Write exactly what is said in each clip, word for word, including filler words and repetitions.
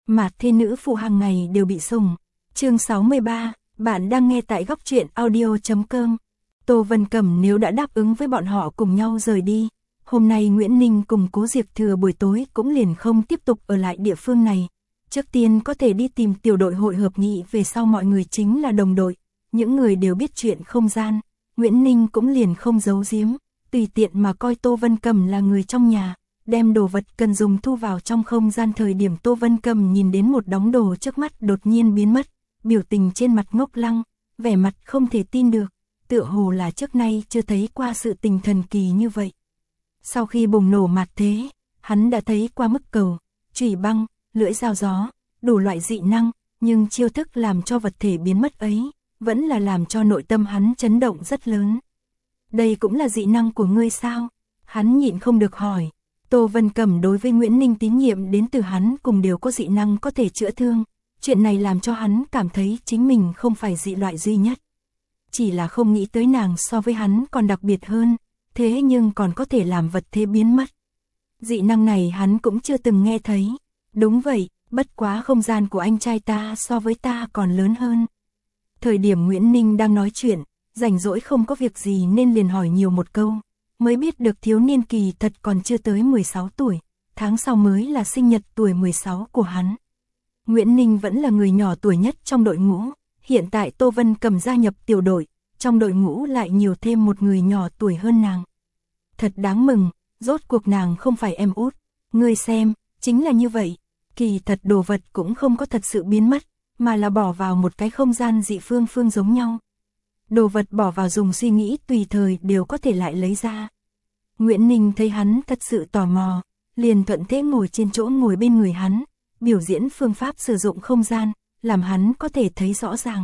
Mạt thế nữ phụ hàng ngày đều bị sủng. Chương sáu mươi ba, bạn đang nghe tại góc truyện audio chấm com. Tô Vân Cẩm nếu đã đáp ứng với bọn họ cùng nhau rời đi, hôm nay Nguyễn Ninh cùng Cố Diệp Thừa buổi tối cũng liền không tiếp tục ở lại địa phương này. Trước tiên có thể đi tìm tiểu đội hội hợp nghị, về sau mọi người chính là đồng đội, những người đều biết chuyện không gian. Nguyễn Ninh cũng liền không giấu giếm, tùy tiện mà coi Tô Vân Cẩm là người trong nhà, đem đồ vật cần dùng thu vào trong không gian. Thời điểm Tô Vân Cẩm nhìn đến một đống đồ trước mắt đột nhiên biến mất, biểu tình trên mặt ngốc lăng, vẻ mặt không thể tin được, tựa hồ là trước nay chưa thấy qua sự tình thần kỳ như vậy. Sau khi bùng nổ mạt thế, hắn đã thấy qua mức cầu, chùy băng, lưỡi dao gió, đủ loại dị năng, nhưng chiêu thức làm cho vật thể biến mất ấy, vẫn là làm cho nội tâm hắn chấn động rất lớn. Đây cũng là dị năng của ngươi sao? Hắn nhịn không được hỏi. Tô Vân Cẩm đối với Nguyễn Ninh tín nhiệm đến từ hắn cùng đều có dị năng có thể chữa thương. Chuyện này làm cho hắn cảm thấy chính mình không phải dị loại duy nhất. Chỉ là không nghĩ tới nàng so với hắn còn đặc biệt hơn, thế nhưng còn có thể làm vật thế biến mất. Dị năng này hắn cũng chưa từng nghe thấy. Đúng vậy, bất quá không gian của anh trai ta so với ta còn lớn hơn. Thời điểm Nguyễn Ninh đang nói chuyện, rảnh rỗi không có việc gì nên liền hỏi nhiều một câu, mới biết được thiếu niên kỳ thật còn chưa tới mười sáu tuổi, tháng sau mới là sinh nhật tuổi mười sáu của hắn. Nguyễn Ninh vẫn là người nhỏ tuổi nhất trong đội ngũ, hiện tại Tô Vân Cẩm gia nhập tiểu đội, trong đội ngũ lại nhiều thêm một người nhỏ tuổi hơn nàng. Thật đáng mừng, rốt cuộc nàng không phải em út, ngươi xem, chính là như vậy, kỳ thật đồ vật cũng không có thật sự biến mất, mà là bỏ vào một cái không gian dị phương phương giống nhau. Đồ vật bỏ vào dùng suy nghĩ tùy thời đều có thể lại lấy ra. Nguyễn Ninh thấy hắn thật sự tò mò, liền thuận thế ngồi trên chỗ ngồi bên người hắn, biểu diễn phương pháp sử dụng không gian, làm hắn có thể thấy rõ ràng.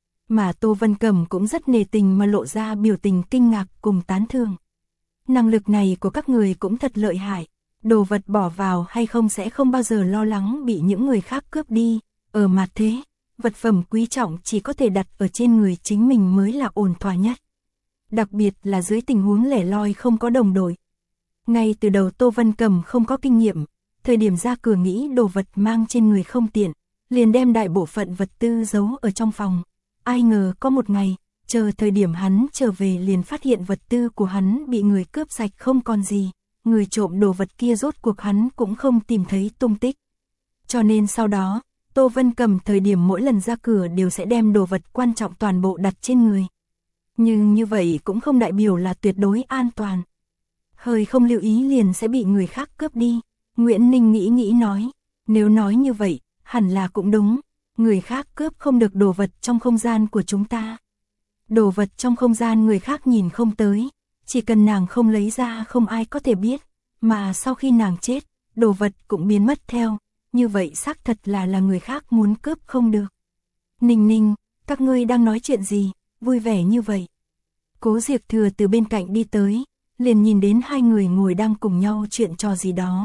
Mà Tô Vân Cẩm cũng rất nề tình mà lộ ra biểu tình kinh ngạc cùng tán thưởng. Năng lực này của các người cũng thật lợi hại, đồ vật bỏ vào hay không sẽ không bao giờ lo lắng bị những người khác cướp đi. Ở mặt thế, vật phẩm quý trọng chỉ có thể đặt ở trên người chính mình mới là ổn thỏa nhất. Đặc biệt là dưới tình huống lẻ loi không có đồng đội. Ngay từ đầu Tô Vân Cẩm không có kinh nghiệm, thời điểm ra cửa nghĩ đồ vật mang trên người không tiện, liền đem đại bộ phận vật tư giấu ở trong phòng. Ai ngờ có một ngày, chờ thời điểm hắn trở về liền phát hiện vật tư của hắn bị người cướp sạch không còn gì. Người trộm đồ vật kia rốt cuộc hắn cũng không tìm thấy tung tích. Cho nên sau đó, Tô Vân Cẩm thời điểm mỗi lần ra cửa đều sẽ đem đồ vật quan trọng toàn bộ đặt trên người. Nhưng như vậy cũng không đại biểu là tuyệt đối an toàn. Hơi không lưu ý liền sẽ bị người khác cướp đi. Nguyễn Ninh nghĩ nghĩ nói, nếu nói như vậy, hẳn là cũng đúng. Người khác cướp không được đồ vật trong không gian của chúng ta. Đồ vật trong không gian người khác nhìn không tới, chỉ cần nàng không lấy ra không ai có thể biết. Mà sau khi nàng chết, đồ vật cũng biến mất theo. Như vậy xác thật là là người khác muốn cướp không được. Ninh Ninh, các ngươi đang nói chuyện gì, vui vẻ như vậy? Cố Diệp Thừa từ bên cạnh đi tới, liền nhìn đến hai người ngồi đang cùng nhau chuyện trò gì đó.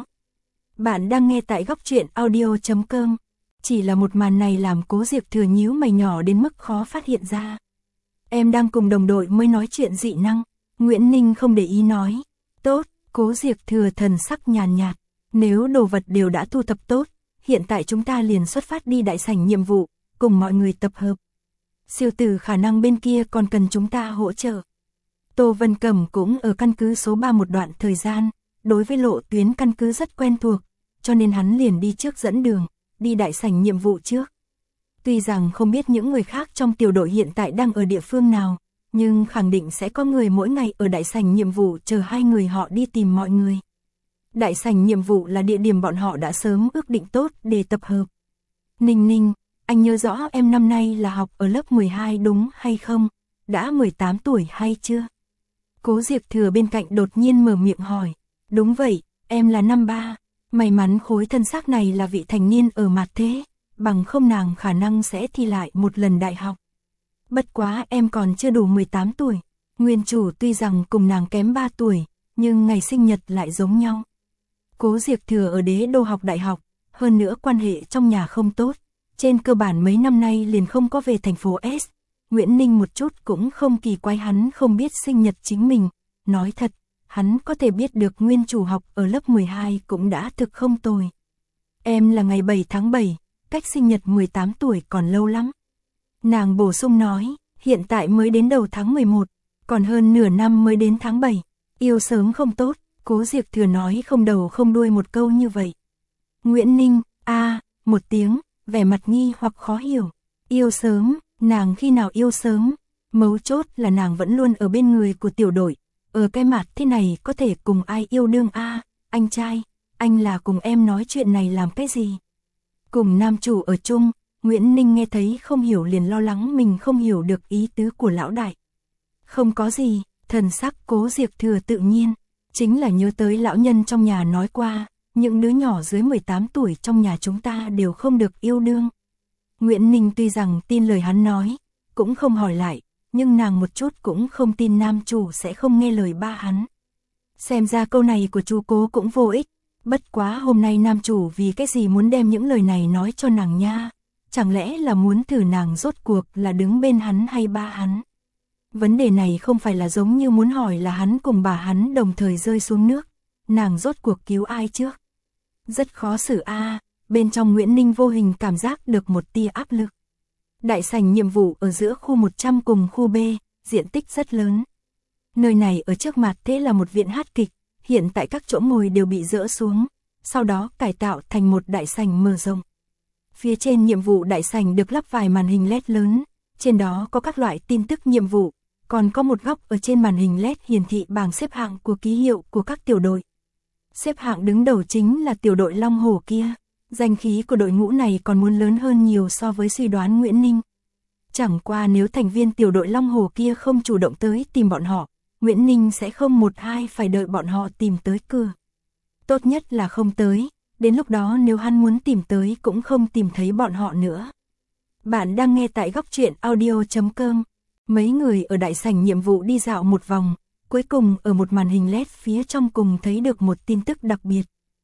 Bạn đang nghe tại góc truyện audio chấm com. Chỉ là một màn này làm Cố Diệp Thừa nhíu mày nhỏ đến mức khó phát hiện ra. Em đang cùng đồng đội mới nói chuyện dị năng. Nguyễn Ninh không để ý nói. Tốt, Cố Diệp Thừa thần sắc nhàn nhạt. Nếu đồ vật đều đã thu thập tốt, hiện tại chúng ta liền xuất phát đi đại sảnh nhiệm vụ, cùng mọi người tập hợp. Siêu tử khả năng bên kia còn cần chúng ta hỗ trợ. Tô Vân Cẩm cũng ở căn cứ số ba một đoạn thời gian, đối với lộ tuyến căn cứ rất quen thuộc, cho nên hắn liền đi trước dẫn đường, đi đại sảnh nhiệm vụ trước. Tuy rằng không biết những người khác trong tiểu đội hiện tại đang ở địa phương nào, nhưng khẳng định sẽ có người mỗi ngày ở đại sảnh nhiệm vụ chờ hai người họ đi tìm mọi người. Đại sảnh nhiệm vụ là địa điểm bọn họ đã sớm ước định tốt để tập hợp. Ninh Ninh, anh nhớ rõ em năm nay là học ở lớp mười hai đúng hay không? Đã mười tám tuổi hay chưa? Cố Diệp Thừa bên cạnh đột nhiên mở miệng hỏi. Đúng vậy, em là năm ba. May mắn khối thân xác này là vị thành niên ở mặt thế, bằng không nàng khả năng sẽ thi lại một lần đại học. Bất quá em còn chưa đủ mười tám tuổi. Nguyên chủ tuy rằng cùng nàng kém ba tuổi, nhưng ngày sinh nhật lại giống nhau. Cố Diệp Thừa ở đế đô học đại học, hơn nữa quan hệ trong nhà không tốt, trên cơ bản mấy năm nay liền không có về thành phố S. Nguyễn Ninh một chút cũng không kỳ quái hắn không biết sinh nhật chính mình, nói thật, hắn có thể biết được nguyên chủ học ở lớp mười hai cũng đã thực không tồi. Em là ngày bảy tháng bảy, cách sinh nhật mười tám tuổi còn lâu lắm. Nàng bổ sung nói, hiện tại mới đến đầu tháng mười một, còn hơn nửa năm mới đến tháng bảy, yêu sớm không tốt, Cố Diệc Thừa nói không đầu không đuôi một câu như vậy. Nguyễn Ninh, a à, một tiếng, vẻ mặt nghi hoặc khó hiểu, yêu sớm, nàng khi nào yêu sớm, mấu chốt là nàng vẫn luôn ở bên người của tiểu đội, ở cái mặt thế này có thể cùng ai yêu đương a à, anh trai, anh là cùng em nói chuyện này làm cái gì? Cùng nam chủ ở chung, Nguyễn Ninh nghe thấy không hiểu liền lo lắng mình không hiểu được ý tứ của lão đại. Không có gì, thần sắc Cố Diệc Thừa tự nhiên, chính là nhớ tới lão nhân trong nhà nói qua, những đứa nhỏ dưới mười tám tuổi trong nhà chúng ta đều không được yêu đương. Nguyễn Ninh tuy rằng tin lời hắn nói, cũng không hỏi lại, nhưng nàng một chút cũng không tin nam chủ sẽ không nghe lời ba hắn. Xem ra câu này của chú Cố cũng vô ích, bất quá hôm nay nam chủ vì cái gì muốn đem những lời này nói cho nàng nha, chẳng lẽ là muốn thử nàng rốt cuộc là đứng bên hắn hay ba hắn. Vấn đề này không phải là giống như muốn hỏi là hắn cùng bà hắn đồng thời rơi xuống nước, nàng rốt cuộc cứu ai trước. Rất khó xử a à, bên trong Nguyễn Ninh vô hình cảm giác được một tia áp lực. Đại sảnh nhiệm vụ ở giữa khu một trăm cùng khu B, diện tích rất lớn. Nơi này ở trước mặt thế là một viện hát kịch, hiện tại các chỗ ngồi đều bị dỡ xuống, sau đó cải tạo thành một đại sảnh mở rộng. Phía trên nhiệm vụ đại sảnh được lắp vài màn hình led lớn, trên đó có các loại tin tức nhiệm vụ, còn có một góc ở trên màn hình led hiển thị bảng xếp hạng của ký hiệu của các tiểu đội. Xếp hạng đứng đầu chính là tiểu đội Long Hổ kia, danh khí của đội ngũ này còn muốn lớn hơn nhiều so với suy đoán Nguyễn Ninh. Chẳng qua nếu thành viên tiểu đội Long Hổ kia không chủ động tới tìm bọn họ, Nguyễn Ninh sẽ không một hai phải đợi bọn họ tìm tới cửa. Tốt nhất là không tới, đến lúc đó nếu hắn muốn tìm tới cũng không tìm thấy bọn họ nữa. Bạn đang nghe tại góc truyện audio chấm com. Mấy người ở đại sảnh nhiệm vụ đi dạo một vòng, cuối cùng ở một màn hình led phía trong cùng thấy được một tin tức đặc biệt.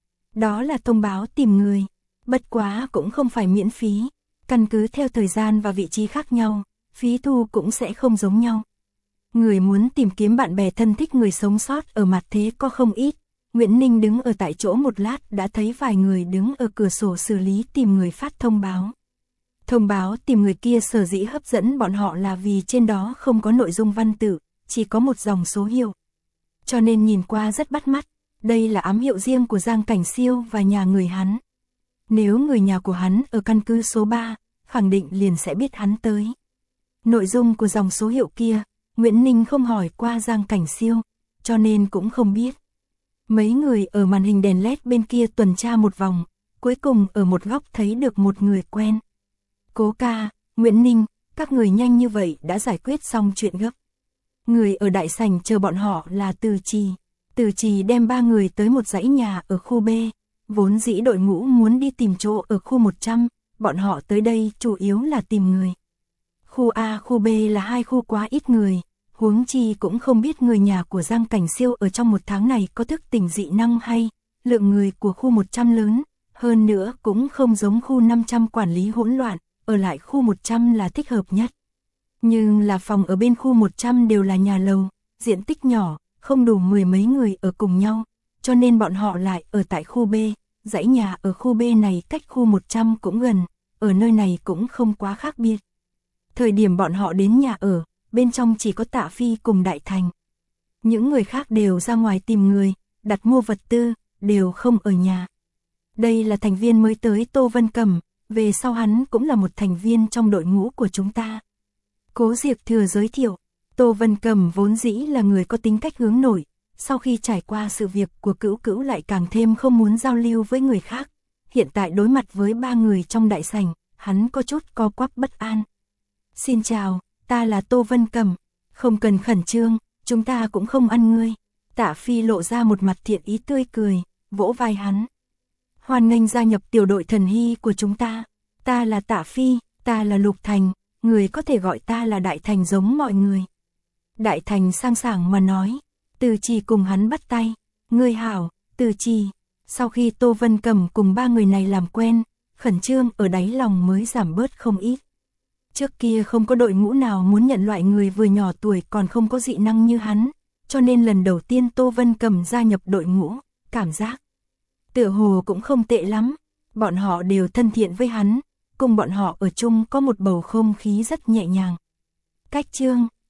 Đó là thông báo tìm người, bất quá cũng không phải miễn phí, căn cứ theo thời gian và vị trí khác nhau, phí thu cũng sẽ không giống nhau. Người muốn tìm kiếm bạn bè thân thích người sống sót ở mặt thế có không ít. Nguyễn Ninh đứng ở tại chỗ một lát đã thấy vài người đứng ở cửa sổ xử lý tìm người phát thông báo. Thông báo tìm người kia sở dĩ hấp dẫn bọn họ là vì trên đó không có nội dung văn tự, chỉ có một dòng số hiệu. Cho nên nhìn qua rất bắt mắt, đây là ám hiệu riêng của Giang Cảnh Siêu và nhà người hắn. Nếu người nhà của hắn ở căn cứ số ba, khẳng định liền sẽ biết hắn tới. Nội dung của dòng số hiệu kia, Nguyễn Ninh không hỏi qua Giang Cảnh Siêu, cho nên cũng không biết. Mấy người ở màn hình đèn led bên kia tuần tra một vòng, cuối cùng ở một góc thấy được một người quen. Cố ca, Nguyễn Ninh, các người nhanh như vậy đã giải quyết xong chuyện gấp. Người ở đại sảnh chờ bọn họ là Từ Trì. Từ Trì đem ba người tới một dãy nhà ở khu B, vốn dĩ đội ngũ muốn đi tìm chỗ ở khu một trăm, bọn họ tới đây chủ yếu là tìm người. Khu A, khu B là hai khu quá ít người, huống chi cũng không biết người nhà của Giang Cảnh Siêu ở trong một tháng này có thức tỉnh dị năng hay, lượng người của khu một trăm lớn, hơn nữa cũng không giống khu năm trăm quản lý hỗn loạn, ở lại khu một trăm là thích hợp nhất. Nhưng là phòng ở bên khu một trăm đều là nhà lầu, diện tích nhỏ, không đủ mười mấy người ở cùng nhau, cho nên bọn họ lại ở tại khu B, dãy nhà ở khu B này cách khu một trăm cũng gần, ở nơi này cũng không quá khác biệt. Thời điểm bọn họ đến nhà ở, bên trong chỉ có Tạ Phi cùng Đại Thành. Những người khác đều ra ngoài tìm người, đặt mua vật tư, đều không ở nhà. Đây là thành viên mới tới Tô Vân Cẩm, về sau hắn cũng là một thành viên trong đội ngũ của chúng ta. Cố Diệc Thừa giới thiệu, Tô Vân Cẩm vốn dĩ là người có tính cách hướng nội, sau khi trải qua sự việc của Cữu Cữu lại càng thêm không muốn giao lưu với người khác. Hiện tại đối mặt với ba người trong đại sảnh, hắn có chút co quắp bất an. Xin chào, ta là Tô Vân Cẩm, không cần khẩn trương, chúng ta cũng không ăn ngươi. Tạ Phi lộ ra một mặt thiện ý tươi cười, vỗ vai hắn. Hoan nghênh gia nhập tiểu đội thần hy của chúng ta, ta là Tạ Phi, ta là Lục Thành, người có thể gọi ta là Đại Thành giống mọi người. Đại Thành sang sảng mà nói, Từ Trì cùng hắn bắt tay, ngươi hảo, Từ Trì. Sau khi Tô Vân Cẩm cùng ba người này làm quen, khẩn trương ở đáy lòng mới giảm bớt không ít. Trước kia không có đội ngũ nào muốn nhận loại người vừa nhỏ tuổi còn không có dị năng như hắn, cho nên lần đầu tiên Tô Vân Cẩm gia nhập đội ngũ, cảm giác tựa hồ cũng không tệ lắm, bọn họ đều thân thiện với hắn, cùng bọn họ ở chung có một bầu không khí rất nhẹ nhàng. Cách chương